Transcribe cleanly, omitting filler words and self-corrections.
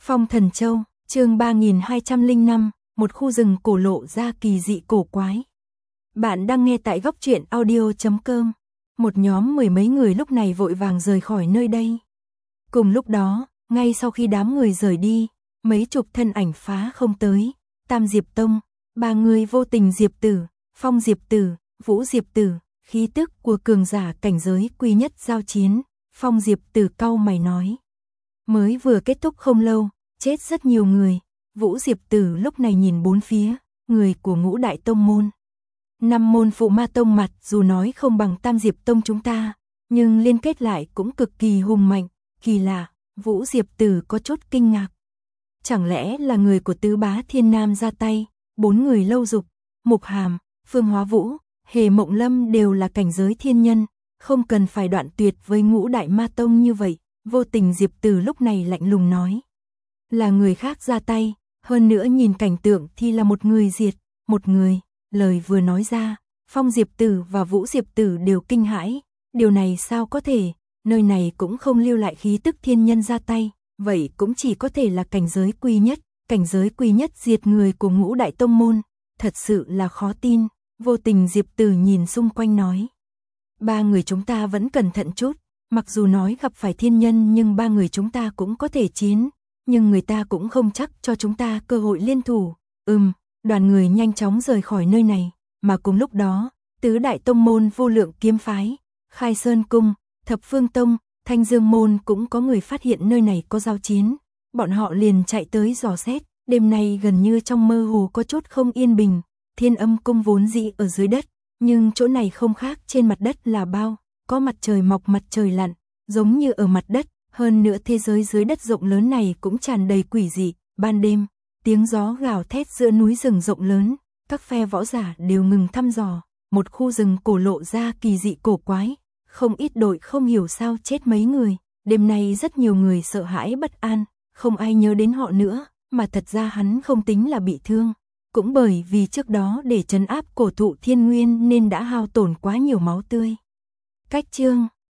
Phong Thần Châu, chương 3205, một khu rừng cổ lộ ra kỳ dị cổ quái. Bạn đang nghe tại góc truyện audio.com. Một nhóm mười mấy người lúc này vội vàng rời khỏi nơi đây. Cùng lúc đó, ngay sau khi đám người rời đi, mấy chục thân ảnh phá không tới. Tam Diệp Tông, ba người vô tình Diệp Tử, Phong Diệp Tử, Vũ Diệp Tử, khí tức của cường giả cảnh giới quy nhất giao chiến. Phong Diệp Tử cau mày nói. Mới vừa kết thúc không lâu, chết rất nhiều người. Vũ Diệp Tử lúc này nhìn bốn phía, người của Ngũ Đại Tông môn. 5 môn phụ ma tông mặt dù nói không bằng Tam Diệp Tông chúng ta, nhưng liên kết lại cũng cực kỳ hùng mạnh. Kỳ lạ, Vũ Diệp Tử có chút kinh ngạc. Chẳng lẽ là người của Tứ Bá Thiên Nam ra tay? 4 người Lâu Dục, Mục Hàm, Phương Hóa Vũ, Hề Mộng Lâm đều là cảnh giới thiên nhân, không cần phải đoạn tuyệt với Ngũ Đại Ma Tông như vậy. Vô tình Diệp Tử lúc này lạnh lùng nói. Là người khác ra tay, hơn nữa nhìn cảnh tượng thì là một người diệt, một người. Lời vừa nói ra, Phong Diệp Tử và Vũ Diệp Tử đều kinh hãi. Điều này sao có thể, nơi này cũng không lưu lại khí tức thiên nhân ra tay, vậy cũng chỉ có thể là cảnh giới quy nhất. Cảnh giới quy nhất diệt người của Ngũ Đại Tông môn, thật sự là khó tin. Vô tình Diệp Tử nhìn xung quanh nói. 3 người chúng ta vẫn cẩn thận chút. Mặc dù nói gặp phải thiên nhân nhưng 3 người chúng ta cũng có thể chiến, nhưng người ta cũng không chắc cho chúng ta cơ hội liên thủ. Đoàn người nhanh chóng rời khỏi nơi này, mà cùng lúc đó, Tứ Đại Tông môn Vô Lượng Kiếm Phái, Khai Sơn Cung, Thập Phương Tông, Thanh Dương môn cũng có người phát hiện nơi này có giao chiến. Bọn họ liền chạy tới dò xét, đêm nay gần như trong mơ hồ có chút không yên bình. Thiên Âm Cung vốn dĩ ở dưới đất, nhưng chỗ này không khác, trên mặt đất là bao. Có mặt trời mọc mặt trời lặn, giống như ở mặt đất, hơn nữa thế giới dưới đất rộng lớn này cũng tràn đầy quỷ dị. Ban đêm, tiếng gió gào thét giữa núi rừng rộng lớn, các phe võ giả đều ngừng thăm dò, một khu rừng cổ lộ ra kỳ dị cổ quái, không ít đội không hiểu sao chết mấy người, đêm nay rất nhiều người sợ hãi bất an, không ai nhớ đến họ nữa, mà thật ra hắn không tính là bị thương, cũng bởi vì trước đó để trấn áp cổ thụ thiên nguyên nên đã hao tổn quá nhiều máu tươi. Cách chương